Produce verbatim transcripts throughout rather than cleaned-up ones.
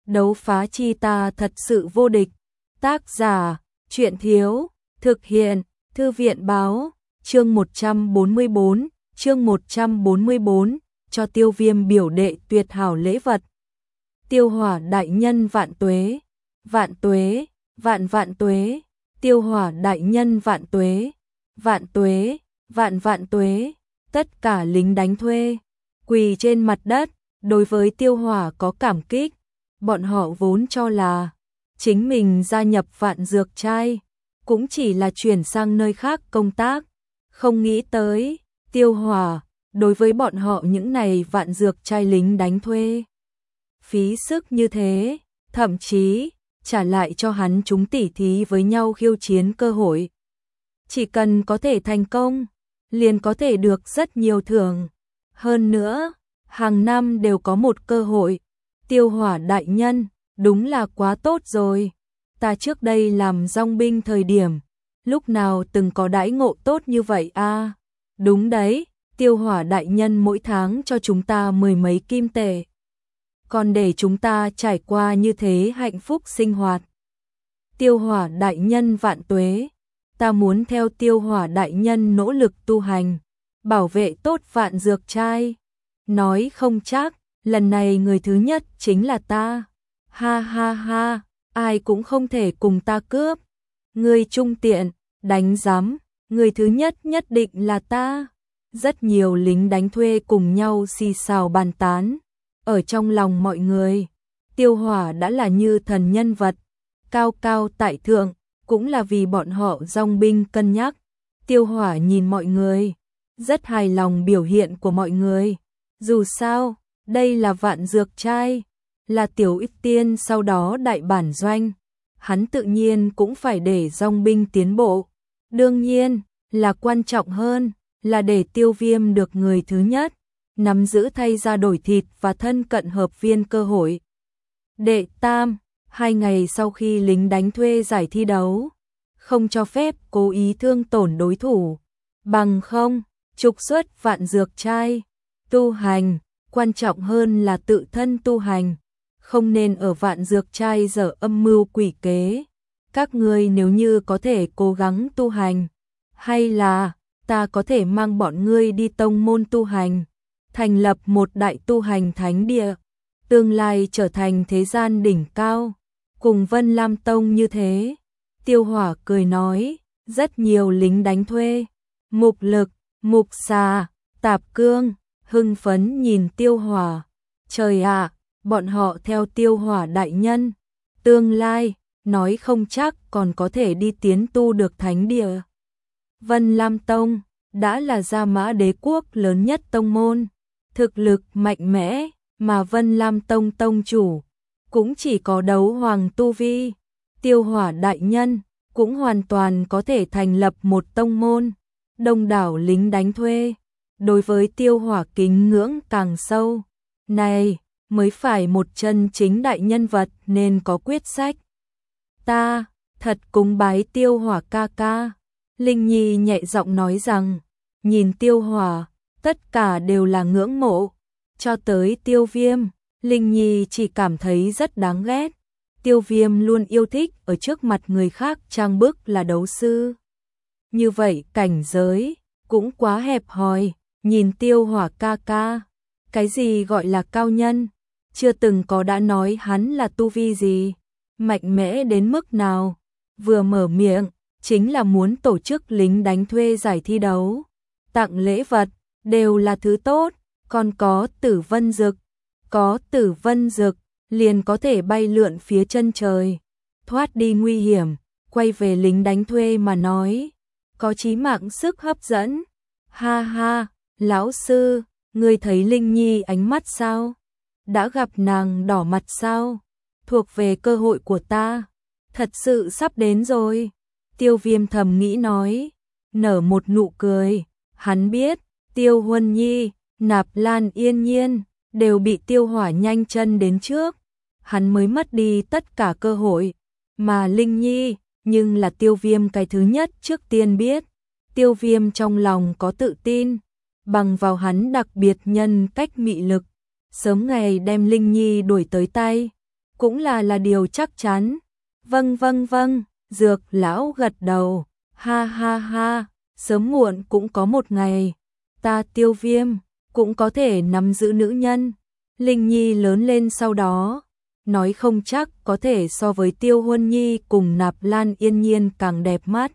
đấu phá chi ta thật sự vô địch. Tác giả, truyện thiếu, thực hiện, thư viện báo, chương một trăm bốn mươi bốn, chương một trăm bốn mươi bốn, cho Tiêu Viêm biểu đệ tuyệt hảo lễ vật. Tiêu Hỏa đại nhân vạn tuế, vạn tuế, vạn vạn tuế, Tiêu Hỏa đại nhân vạn tuế, vạn tuế, vạn vạn tuế, tất cả lính đánh thuê quỳ trên mặt đất, đối với Tiêu Hỏa có cảm kích. Bọn họ vốn cho là chính mình gia nhập Vạn Dược Trai cũng chỉ là chuyển sang nơi khác công tác, không nghĩ tới Tiêu Hỏa đối với bọn họ những này Vạn Dược Trai lính đánh thuê phí sức như thế, thậm chí trả lại cho hắn chúng tỉ thí với nhau khiêu chiến cơ hội. Chỉ cần có thể thành công, liền có thể được rất nhiều thưởng. Hơn nữa, hàng năm đều có một cơ hội. Tiêu Hỏa đại nhân, đúng là quá tốt rồi. Ta trước đây làm dòng binh thời điểm, lúc nào từng có đãi ngộ tốt như vậy a? À, đúng đấy, Tiêu Hỏa đại nhân mỗi tháng cho chúng ta mười mấy kim tệ, còn để chúng ta trải qua như thế hạnh phúc sinh hoạt. Tiêu Hỏa đại nhân vạn tuế, ta muốn theo Tiêu Hỏa đại nhân nỗ lực tu hành, bảo vệ tốt Vạn Dược Trai. Nói không chắc, lần này người thứ nhất chính là ta. Ha ha ha, ai cũng không thể cùng ta cướp. Người trung tiện, đánh giám, người thứ nhất nhất định là ta. Rất nhiều lính đánh thuê cùng nhau xì xào bàn tán. Ở trong lòng mọi người, Tiêu Hỏa đã là như thần nhân vật, cao cao tại thượng, cũng là vì bọn họ dòng binh cân nhắc. Tiêu Hỏa nhìn mọi người, rất hài lòng biểu hiện của mọi người. Dù sao, đây là Vạn Dược Trai, là tiểu ít tiên sau đó đại bản doanh. Hắn tự nhiên cũng phải để dòng binh tiến bộ. Đương nhiên, là quan trọng hơn, là để Tiêu Viêm được người thứ nhất, nắm giữ thay ra đổi thịt và thân cận hợp viên cơ hội. Đệ tam, hai ngày sau khi lính đánh thuê giải thi đấu, không cho phép cố ý thương tổn đối thủ, bằng không, trục xuất Vạn Dược Trai. Tu hành, quan trọng hơn là tự thân tu hành, không nên ở Vạn Dược Trai dở âm mưu quỷ kế. Các ngươi nếu như có thể cố gắng tu hành, hay là ta có thể mang bọn ngươi đi tông môn tu hành, thành lập một đại tu hành thánh địa, tương lai trở thành thế gian đỉnh cao, cùng Vân Lam Tông như thế. Tiêu Hỏa cười nói, rất nhiều lính đánh thuê, Mục Lực, Mục Xà, Tạp Cương, hưng phấn nhìn Tiêu Hỏa. Trời ạ, bọn họ theo Tiêu Hỏa đại nhân, tương lai, nói không chắc còn có thể đi tiến tu được thánh địa. Vân Lam Tông, đã là Gia Mã Đế quốc lớn nhất tông môn, thực lực mạnh mẽ, mà Vân Lam Tông tông chủ, cũng chỉ có đấu hoàng tu vi. Tiêu Hỏa đại nhân, cũng hoàn toàn có thể thành lập một tông môn, đông đảo lính đánh thuê. Đối với Tiêu Hỏa kính ngưỡng càng sâu, này mới phải một chân chính đại nhân vật nên có quyết sách. Ta, thật cúng bái Tiêu Hỏa ca ca. Linh Nhi nhẹ giọng nói rằng, nhìn Tiêu Hỏa, tất cả đều là ngưỡng mộ. Cho tới Tiêu Viêm, Linh Nhi chỉ cảm thấy rất đáng ghét. Tiêu Viêm luôn yêu thích ở trước mặt người khác trang bức là đấu sư. Như vậy cảnh giới cũng quá hẹp hòi. Nhìn Tiêu Hỏa ca ca, cái gì gọi là cao nhân, chưa từng có đã nói hắn là tu vi gì, mạnh mẽ đến mức nào. Vừa mở miệng, chính là muốn tổ chức lính đánh thuê giải thi đấu, tặng lễ vật, đều là thứ tốt, còn có Tử Vân Dực. Có Tử Vân Dực, liền có thể bay lượn phía chân trời, thoát đi nguy hiểm, quay về lính đánh thuê mà nói, có chí mạng sức hấp dẫn. Ha ha, lão sư, ngươi thấy Linh Nhi ánh mắt sao? Đã gặp nàng đỏ mặt sao? Thuộc về cơ hội của ta, thật sự sắp đến rồi. Tiêu Viêm thầm nghĩ nói, nở một nụ cười. Hắn biết, Tiêu Huân Nhi, Nạp Lan Yên Nhiên, đều bị Tiêu Hỏa nhanh chân đến trước. Hắn mới mất đi tất cả cơ hội. Mà Linh Nhi, nhưng là Tiêu Viêm cái thứ nhất trước tiên biết. Tiêu Viêm trong lòng có tự tin, bằng vào hắn đặc biệt nhân cách mị lực, sớm ngày đem Linh Nhi đuổi tới tay. cũng là là điều chắc chắn. Vâng vâng vâng, Dược lão gật đầu, ha ha ha, sớm muộn cũng có một ngày, ta Tiêu Viêm cũng có thể nắm giữ nữ nhân. Linh Nhi lớn lên sau đó, nói không chắc có thể so với Tiêu Huân Nhi cùng Nạp Lan Yên Nhiên càng đẹp mắt.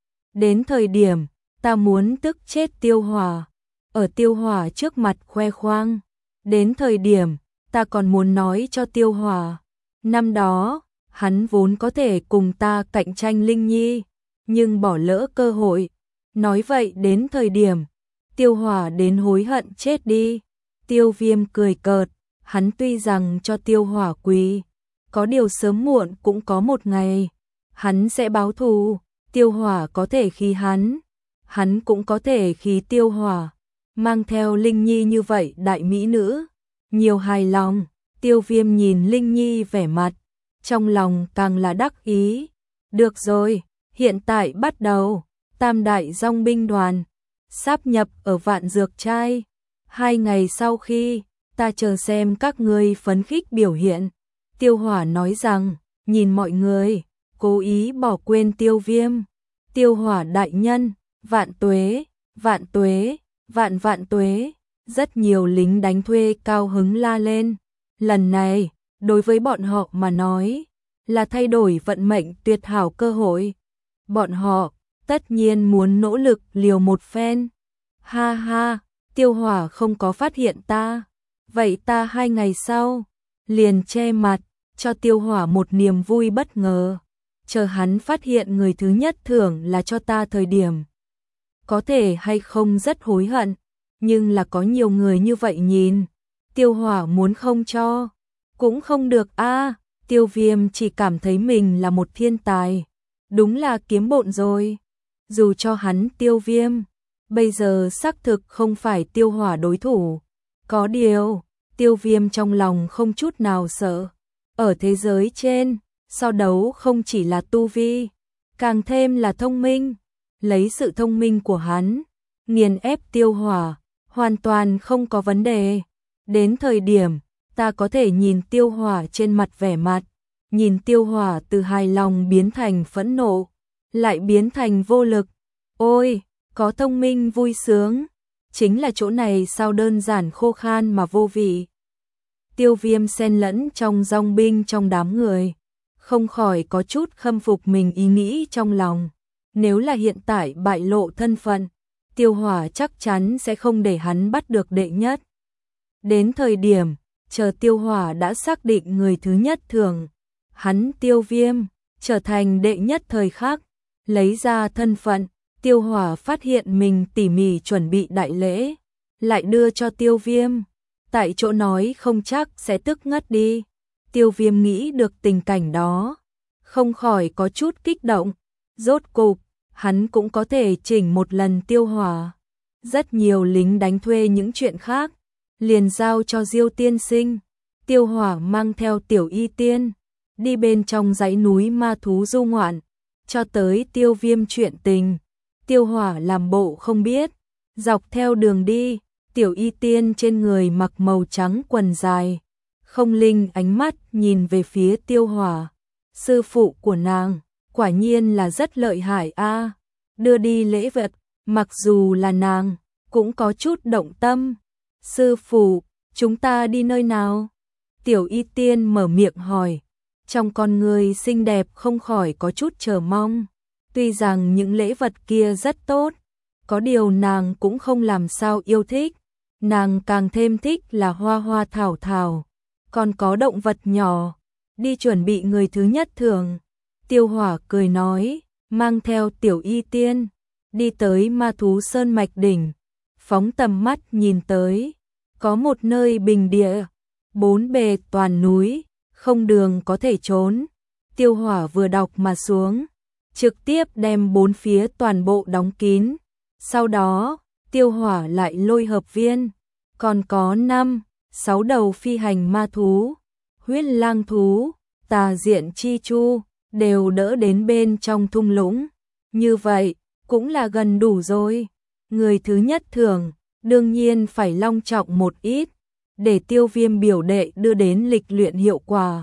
Đến thời điểm, ta muốn tức chết Tiêu Hỏa, ở Tiêu Hỏa trước mặt khoe khoang. Đến thời điểm, ta còn muốn nói cho Tiêu Hỏa, năm đó, hắn vốn có thể cùng ta cạnh tranh Linh Nhi, nhưng bỏ lỡ cơ hội. Nói vậy đến thời điểm, Tiêu Hỏa đến hối hận chết đi. Tiêu Viêm cười cợt, hắn tuy rằng cho Tiêu Hỏa quỳ, có điều sớm muộn cũng có một ngày, hắn sẽ báo thù. Tiêu Hỏa có thể khí hắn, hắn cũng có thể khí Tiêu Hỏa. Mang theo Linh Nhi như vậy đại mỹ nữ, nhiều hài lòng. Tiêu Viêm nhìn Linh Nhi vẻ mặt, trong lòng càng là đắc ý. Được rồi, hiện tại bắt đầu, Tam đại dòng binh đoàn sáp nhập ở Vạn Dược Trai. Hai ngày sau khi, ta chờ xem các ngươi phấn khích biểu hiện. Tiêu Hỏa nói rằng, nhìn mọi người, cố ý bỏ quên Tiêu Viêm. Tiêu Hỏa đại nhân, vạn tuế, vạn tuế, vạn vạn tuế. Rất nhiều lính đánh thuê cao hứng la lên. Lần này, đối với bọn họ mà nói, là thay đổi vận mệnh tuyệt hảo cơ hội. Bọn họ, tất nhiên muốn nỗ lực liều một phen. Ha ha, Tiêu Hỏa không có phát hiện ta. Vậy ta hai ngày sau, liền che mặt, cho Tiêu Hỏa một niềm vui bất ngờ. Chờ hắn phát hiện người thứ nhất thưởng là cho ta thời điểm. Có thể hay không rất hối hận, nhưng là có nhiều người như vậy nhìn. Tiêu Hỏa muốn không cho, cũng không được a. À, Tiêu Viêm chỉ cảm thấy mình là một thiên tài. Đúng là kiếm bộn rồi. Dù cho hắn Tiêu Viêm, bây giờ xác thực không phải Tiêu Hỏa đối thủ. Có điều, Tiêu Viêm trong lòng không chút nào sợ. Ở thế giới trên, so đấu không chỉ là tu vi, càng thêm là thông minh. Lấy sự thông minh của hắn, nghiền ép Tiêu Hỏa, hoàn toàn không có vấn đề. Đến thời điểm, ta có thể nhìn Tiêu Hỏa trên mặt vẻ mặt, nhìn Tiêu Hỏa từ hài lòng biến thành phẫn nộ, lại biến thành vô lực. Ôi, có thông minh vui sướng, chính là chỗ này sao đơn giản khô khan mà vô vị. Tiêu Viêm xen lẫn trong dòng binh trong đám người, không khỏi có chút khâm phục mình ý nghĩ trong lòng. Nếu là hiện tại bại lộ thân phận, Tiêu Hỏa chắc chắn sẽ không để hắn bắt được đệ nhất. Đến thời điểm, chờ Tiêu Hỏa đã xác định người thứ nhất thưởng, hắn Tiêu Viêm trở thành đệ nhất thời khắc, lấy ra thân phận. Tiêu Hỏa phát hiện mình tỉ mỉ chuẩn bị đại lễ, lại đưa cho Tiêu Viêm, tại chỗ nói không chắc sẽ tức ngất đi. Tiêu Viêm nghĩ được tình cảnh đó, không khỏi có chút kích động. Rốt cục, hắn cũng có thể chỉnh một lần Tiêu Hỏa. Rất nhiều lính đánh thuê những chuyện khác, liền giao cho Diêu tiên sinh. Tiêu Hỏa mang theo Tiểu Y Tiên, đi bên trong dãy núi ma thú du ngoạn, cho tới Tiêu Viêm chuyện tình. Tiêu Hỏa làm bộ không biết, dọc theo đường đi, Tiểu Y Tiên trên người mặc màu trắng quần dài, không linh ánh mắt nhìn về phía Tiêu Hỏa. Sư phụ của nàng, quả nhiên là rất lợi hại a. Đưa đi lễ vật, mặc dù là nàng, cũng có chút động tâm. Sư phụ, chúng ta đi nơi nào? Tiểu Y Tiên mở miệng hỏi, trong con người xinh đẹp không khỏi có chút chờ mong. Tuy rằng những lễ vật kia rất tốt, có điều nàng cũng không làm sao yêu thích. Nàng càng thêm thích là hoa hoa thảo thảo, còn có động vật nhỏ. Đi chuẩn bị người thứ nhất thưởng. Tiêu Hỏa cười nói, mang theo Tiểu Y Tiên, đi tới ma thú sơn mạch đỉnh. Phóng tầm mắt nhìn tới, có một nơi bình địa, bốn bề toàn núi, không đường có thể trốn. Tiêu Hỏa vừa đọc mà xuống, trực tiếp đem bốn phía toàn bộ đóng kín. Sau đó, Tiêu Hỏa lại lôi hợp viên, còn có năm, sáu đầu phi hành ma thú, huyết lang thú, tà diện chi chu, đều đỡ đến bên trong thung lũng. Như vậy, cũng là gần đủ rồi. Người thứ nhất thưởng, đương nhiên phải long trọng một ít, để Tiêu Viêm biểu đệ đưa đến lịch luyện hiệu quả.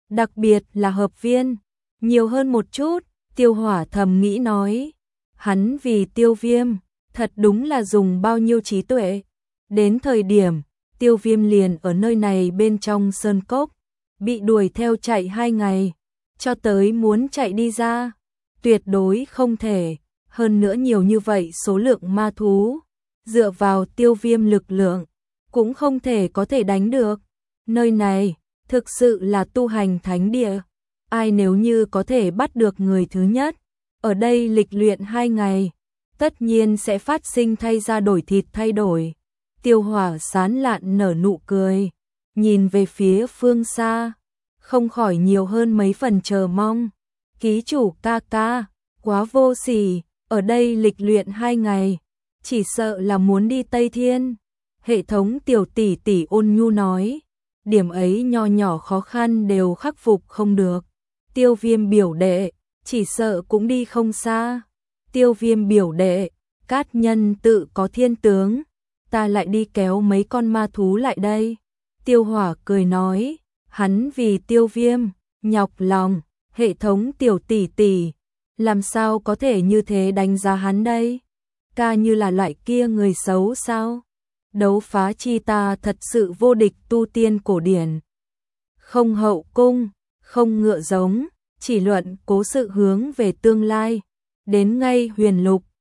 đặc biệt là hợp viên, nhiều hơn một chút, Tiêu Hỏa thầm nghĩ nói. Hắn vì Tiêu Viêm, thật đúng là dùng bao nhiêu trí tuệ. Đến thời điểm, Tiêu Viêm liền ở nơi này bên trong sơn cốc, bị đuổi theo chạy hai ngày, cho tới muốn chạy đi ra, tuyệt đối không thể, hơn nữa nhiều như vậy số lượng ma thú, dựa vào Tiêu Viêm lực lượng, cũng không thể có thể đánh được. Nơi này, thực sự là tu hành thánh địa, ai nếu như có thể bắt được người thứ nhất, ở đây lịch luyện hai ngày, tất nhiên sẽ phát sinh thay da đổi thịt thay đổi. Tiêu Hỏa sán lạn nở nụ cười, nhìn về phía phương xa, không khỏi nhiều hơn mấy phần chờ mong. Ký chủ ca ca, quá vô sỉ, ở đây lịch luyện hai ngày, chỉ sợ là muốn đi Tây Thiên. Hệ thống tiểu tỷ tỷ ôn nhu nói, điểm ấy nho nhỏ khó khăn đều khắc phục không được. Tiêu Viêm biểu đệ, chỉ sợ cũng đi không xa. Tiêu Viêm biểu đệ, cát nhân tự có thiên tướng, ta lại đi kéo mấy con ma thú lại đây. Tiêu Hỏa cười nói, hắn vì Tiêu Viêm, nhọc lòng, hệ thống tiểu tỷ tỷ, làm sao có thể như thế đánh giá hắn đây? Ca như là loại kia người xấu sao? Đấu phá chi ta thật sự vô địch tu tiên cổ điển. Không hậu cung, không ngựa giống, chỉ luận cố sự hướng về tương lai. Đến ngay huyền lục,